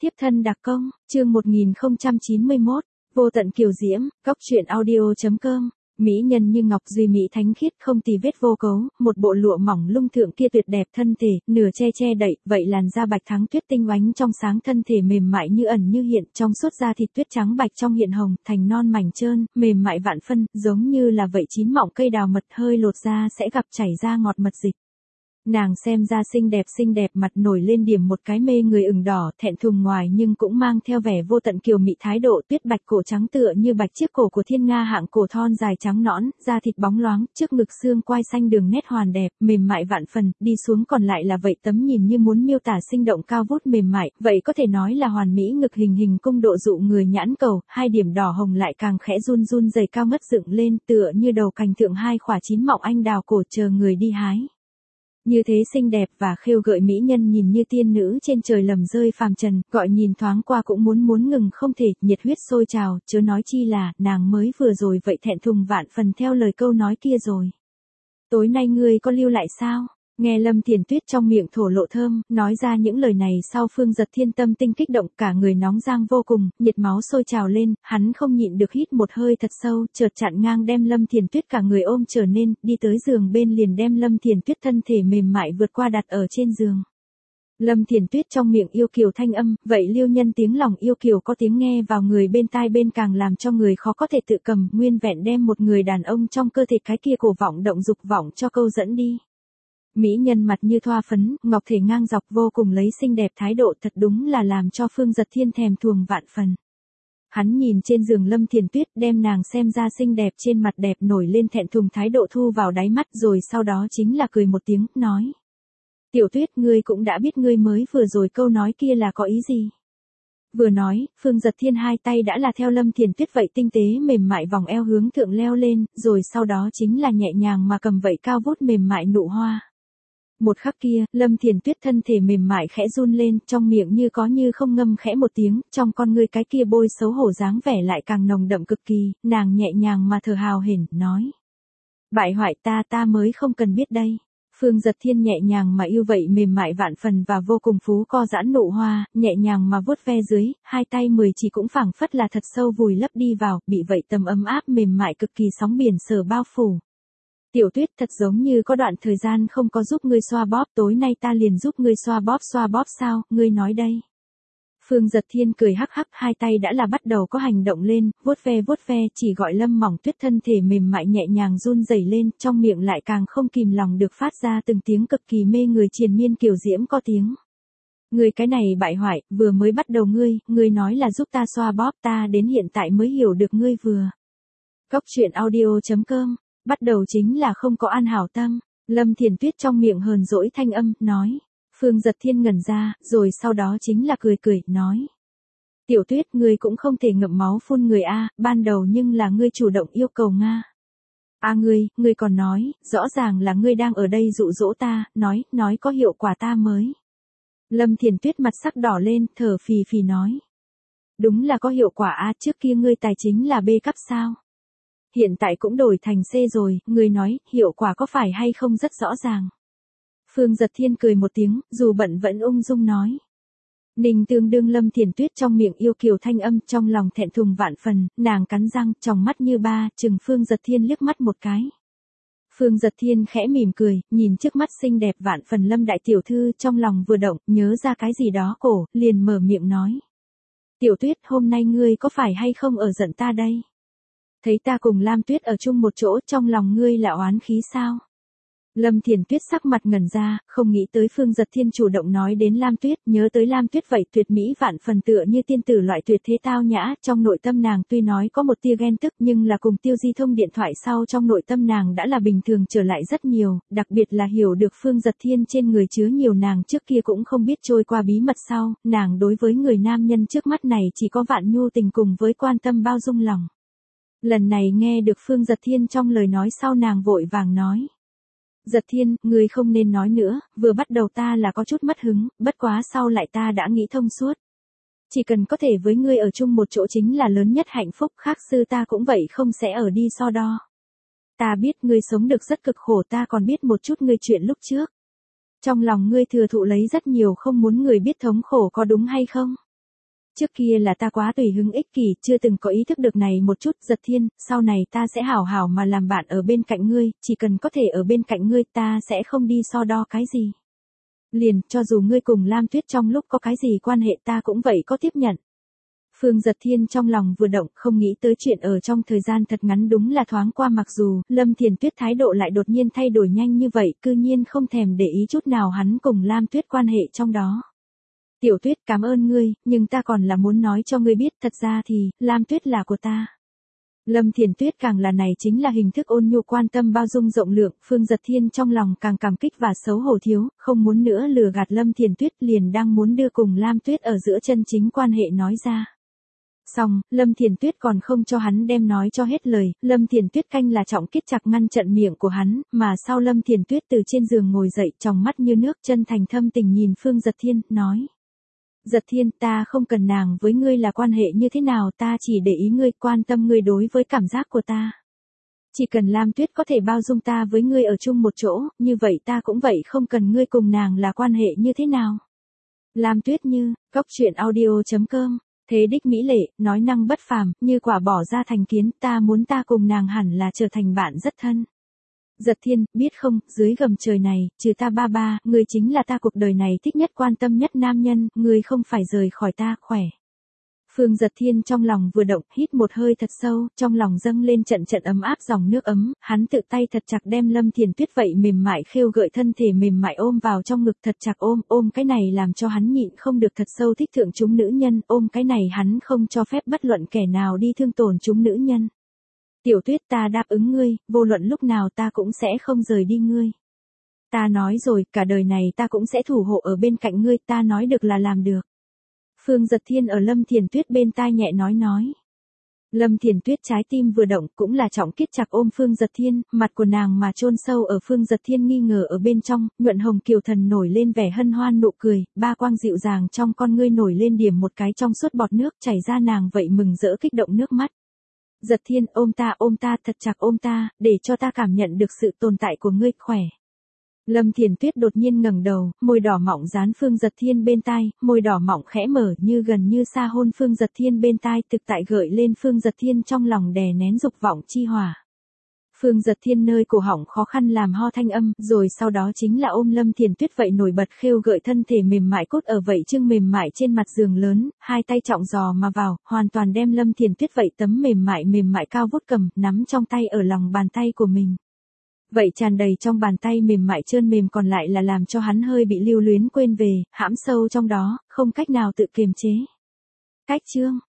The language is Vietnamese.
Tiếp thân đặc công, chương 1091, vô tận kiều diễm, góc truyện audio.com. Mỹ nhân như ngọc duy mỹ thánh khiết không tì vết vô cấu, một bộ lụa mỏng lung thượng kia tuyệt đẹp thân thể, nửa che đậy, vậy làn da bạch thắng tuyết tinh oánh trong sáng, thân thể mềm mại như ẩn như hiện, trong suốt da thịt tuyết trắng bạch trong hiện hồng, thành non mảnh trơn, mềm mại vạn phân, giống như là vậy chín mọng cây đào mật, hơi lột ra sẽ gặp chảy ra ngọt mật dịch. Nàng xem ra xinh đẹp, mặt nổi lên điểm một cái mê người ửng đỏ, thẹn thùng ngoài nhưng cũng mang theo vẻ vô tận kiều mị thái độ, tuyết bạch cổ trắng tựa như bạch chiếc cổ của thiên nga hạng cổ thon dài trắng nõn, da thịt bóng loáng, trước ngực xương quai xanh đường nét hoàn đẹp, mềm mại vạn phần, đi xuống còn lại là vậy tấm nhìn như muốn miêu tả sinh động cao vút mềm mại, vậy có thể nói là hoàn mỹ ngực hình cung độ dụ người nhãn cầu, hai điểm đỏ hồng lại càng khẽ run dày cao ngất dựng lên, tựa như đầu cành thượng hai khỏa chín mọng anh đào cổ chờ người đi hái. Như thế xinh đẹp và khêu gợi mỹ nhân nhìn như tiên nữ trên trời lầm rơi phàm trần, gọi nhìn thoáng qua cũng muốn ngừng không thể, nhiệt huyết sôi trào, chớ nói chi là, nàng mới vừa rồi vậy thẹn thùng vạn phần theo lời câu nói kia rồi. Tối nay ngươi có lưu lại sao? Nghe Lâm Thiền Tuyết trong miệng thổ lộ thơm, nói ra những lời này sau Phương Giật Thiên tâm tinh kích động, cả người nóng rang vô cùng, nhiệt máu sôi trào lên, hắn không nhịn được hít một hơi thật sâu, chợt chặn ngang đem Lâm Thiền Tuyết cả người ôm trở nên, đi tới giường bên liền đem Lâm Thiền Tuyết thân thể mềm mại vượt qua đặt ở trên giường. Lâm Thiền Tuyết trong miệng yêu kiều thanh âm, vậy liêu nhân tiếng lòng yêu kiều có tiếng nghe vào người bên tai bên càng làm cho người khó có thể tự cầm, nguyên vẹn đem một người đàn ông trong cơ thể cái kia cổ vọng động dục vọng cho câu dẫn đi. Mỹ nhân mặt như thoa phấn, ngọc thể ngang dọc vô cùng lấy xinh đẹp thái độ thật đúng là làm cho Phương Giật Thiên thèm thuồng vạn phần. Hắn nhìn trên giường Lâm Thiền Tuyết đem nàng xem ra xinh đẹp trên mặt đẹp nổi lên thẹn thùng thái độ thu vào đáy mắt rồi sau đó chính là cười một tiếng, nói. Tiểu Tuyết ngươi cũng đã biết ngươi mới vừa rồi câu nói kia là có ý gì. Vừa nói, Phương Giật Thiên hai tay đã là theo Lâm Thiền Tuyết vậy tinh tế mềm mại vòng eo hướng thượng leo lên, rồi sau đó chính là nhẹ nhàng mà cầm vậy cao vút mềm mại nụ hoa. Một khắc kia, Lâm Thiền Tuyết thân thể mềm mại khẽ run lên, trong miệng như có như không ngâm khẽ một tiếng, trong con ngươi cái kia bôi xấu hổ dáng vẻ lại càng nồng đậm cực kỳ, nàng nhẹ nhàng mà thở hào hển, nói. Bại hoại ta mới không cần biết đây. Phương Giật Thiên nhẹ nhàng mà yêu vậy mềm mại vạn phần và vô cùng phú co giãn nụ hoa, nhẹ nhàng mà vuốt ve dưới, hai tay 10 chỉ cũng phảng phất là thật sâu vùi lấp đi vào, bị vậy tầm ấm áp mềm mại cực kỳ sóng biển sờ bao phủ. Tiểu Tuyết thật giống như có đoạn thời gian không có giúp ngươi xoa bóp, tối nay ta liền giúp ngươi xoa bóp sao, ngươi nói đây. Phương Giật Thiên cười hắc hắc, hai tay đã là bắt đầu có hành động lên, vuốt ve, chỉ gọi Lâm Mỏng Tuyết thân thể mềm mại nhẹ nhàng run rẩy lên, trong miệng lại càng không kìm lòng được phát ra từng tiếng cực kỳ mê người triền miên kiều diễm có tiếng. Ngươi cái này bại hoại, vừa mới bắt đầu ngươi nói là giúp ta xoa bóp, ta đến hiện tại mới hiểu được ngươi vừa. Góc truyện audio.com. Bắt đầu chính là không có an hảo tâm, Lâm Thiền Tuyết trong miệng hờn dỗi thanh âm, nói. Phương Giật Thiên ngẩn ra, rồi sau đó chính là cười, nói. Tiểu Tuyết ngươi cũng không thể ngậm máu phun người a, ban đầu nhưng là ngươi chủ động yêu cầu Nga. Ngươi còn nói, rõ ràng là ngươi đang ở đây dụ dỗ ta, nói có hiệu quả ta mới. Lâm Thiền Tuyết mặt sắc đỏ lên, thở phì nói. Đúng là có hiệu quả a, trước kia ngươi tài chính là B cấp sao? Hiện tại cũng đổi thành C rồi, ngươi nói, hiệu quả có phải hay không rất rõ ràng. Phương Giật Thiên cười một tiếng, dù bận vẫn ung dung nói. Ninh tương đương Lâm Thiền Tuyết trong miệng yêu kiều thanh âm, trong lòng thẹn thùng vạn phần, nàng cắn răng, tròng mắt như ba, chừng Phương Giật Thiên liếc mắt một cái. Phương Giật Thiên khẽ mỉm cười, nhìn trước mắt xinh đẹp vạn phần Lâm đại tiểu thư, trong lòng vừa động, nhớ ra cái gì đó cổ, liền mở miệng nói. Tiểu Tuyết, hôm nay ngươi có phải hay không ở giận ta đây? Thấy ta cùng Lam Tuyết ở chung một chỗ, trong lòng ngươi là oán khí sao? Lâm Thiền Tuyết sắc mặt ngẩn ra, không nghĩ tới Phương Giật Thiên chủ động nói đến Lam Tuyết, nhớ tới Lam Tuyết vậy tuyệt mỹ vạn phần tựa như tiên tử loại tuyệt thế tao nhã, trong nội tâm nàng tuy nói có một tia ghen tức nhưng là cùng Tiêu Di thông điện thoại sau trong nội tâm nàng đã là bình thường trở lại rất nhiều, đặc biệt là hiểu được Phương Giật Thiên trên người chứa nhiều nàng trước kia cũng không biết trôi qua bí mật sau, nàng đối với người nam nhân trước mắt này chỉ có vạn nhu tình cùng với quan tâm bao dung lòng. Lần này nghe được Phương Giật Thiên trong lời nói sau nàng vội vàng nói. Giật Thiên, ngươi không nên nói nữa, vừa bắt đầu ta là có chút mất hứng, bất quá sau lại ta đã nghĩ thông suốt. Chỉ cần có thể với ngươi ở chung một chỗ chính là lớn nhất hạnh phúc, khác sư ta cũng vậy không sẽ ở đi so đo. Ta biết ngươi sống được rất cực khổ, ta còn biết một chút ngươi chuyện lúc trước. Trong lòng ngươi thừa thụ lấy rất nhiều không muốn người biết thống khổ có đúng hay không? Trước kia là ta quá tùy hứng ích kỷ, chưa từng có ý thức được này một chút, Giật Thiên, sau này ta sẽ hảo hảo mà làm bạn ở bên cạnh ngươi, chỉ cần có thể ở bên cạnh ngươi ta sẽ không đi so đo cái gì. Liền, cho dù ngươi cùng Lam Tuyết trong lúc có cái gì quan hệ ta cũng vậy có tiếp nhận. Phương Giật Thiên trong lòng vừa động, không nghĩ tới chuyện ở trong thời gian thật ngắn đúng là thoáng qua, mặc dù Lâm Thiền Tuyết thái độ lại đột nhiên thay đổi nhanh như vậy, cư nhiên không thèm để ý chút nào hắn cùng Lam Tuyết quan hệ trong đó. Tiểu Tuyết, cảm ơn ngươi, nhưng ta còn là muốn nói cho ngươi biết, thật ra thì Lam Tuyết là của ta. Lâm Thiền Tuyết càng là này chính là hình thức ôn nhu quan tâm bao dung rộng lượng, Phương Giật Thiên trong lòng càng cảm kích và xấu hổ thiếu, không muốn nữa lừa gạt Lâm Thiền Tuyết, liền đang muốn đưa cùng Lam Tuyết ở giữa chân chính quan hệ nói ra. Xong, Lâm Thiền Tuyết còn không cho hắn đem nói cho hết lời, Lâm Thiền Tuyết canh là trọng kết chặt ngăn chặn miệng của hắn, mà sau Lâm Thiền Tuyết từ trên giường ngồi dậy, tròng mắt như nước, chân thành thâm tình nhìn Phương Giật Thiên, nói. Giật Thiên, ta không cần nàng với ngươi là quan hệ như thế nào, ta chỉ để ý ngươi, quan tâm ngươi đối với cảm giác của ta. Chỉ cần Lam Tuyết có thể bao dung ta với ngươi ở chung một chỗ, như vậy ta cũng vậy, không cần ngươi cùng nàng là quan hệ như thế nào. Lam Tuyết Như, Cốc.audio.com, thế đích mỹ lệ, nói năng bất phàm, như quả bỏ ra thành kiến, ta muốn ta cùng nàng hẳn là trở thành bạn rất thân. Giật Thiên, biết không, dưới gầm trời này, trừ ta ba, ngươi chính là ta cuộc đời này thích nhất quan tâm nhất nam nhân, ngươi không phải rời khỏi ta, khỏe. Phương Giật Thiên trong lòng vừa động, hít một hơi thật sâu, trong lòng dâng lên trận trận ấm áp dòng nước ấm, hắn tự tay thật chặt đem Lâm Thiền Tuyết vậy mềm mại khêu gợi thân thể mềm mại ôm vào trong ngực, thật chặt ôm cái này làm cho hắn nhịn không được thật sâu thích thượng chúng nữ nhân, ôm cái này hắn không cho phép bất luận kẻ nào đi thương tổn chúng nữ nhân. Tiểu Tuyết, ta đáp ứng ngươi, vô luận lúc nào ta cũng sẽ không rời đi ngươi. Ta nói rồi, cả đời này ta cũng sẽ thủ hộ ở bên cạnh ngươi, ta nói được là làm được. Phương Giật Thiên ở Lâm Thiền Tuyết bên tai nhẹ nói. Lâm Thiền Tuyết trái tim vừa động, cũng là trọng kết chặt ôm Phương Giật Thiên, mặt của nàng mà chôn sâu ở Phương Giật Thiên nghi ngờ ở bên trong, nhuận hồng kiều thần nổi lên vẻ hân hoan nụ cười, ba quang dịu dàng trong con ngươi nổi lên điểm một cái trong suốt bọt nước chảy ra, nàng vậy mừng rỡ kích động nước mắt. Giật Thiên, ôm ta, thật chặt ôm ta, để cho ta cảm nhận được sự tồn tại của ngươi, khỏe. Lâm Thiền Tuyết đột nhiên ngẩng đầu, môi đỏ mọng dán Phương Giật Thiên bên tai, môi đỏ mọng khẽ mở như gần như xa hôn Phương Giật Thiên bên tai, thực tại gợi lên Phương Giật Thiên trong lòng đè nén dục vọng chi hỏa. Phương Giật Thiên nơi cổ họng khó khăn làm ho thanh âm, rồi sau đó chính là ôm Lâm Thiền Tuyết vậy nổi bật khêu gợi thân thể mềm mại cốt ở vậy chương mềm mại trên mặt giường lớn, hai tay trọng giò mà vào, hoàn toàn đem Lâm Thiền Tuyết vậy tấm mềm mại cao vút cầm, nắm trong tay ở lòng bàn tay của mình. Vậy tràn đầy trong bàn tay mềm mại trơn mềm còn lại là làm cho hắn hơi bị lưu luyến quên về, hãm sâu trong đó, không cách nào tự kiềm chế. Cách chương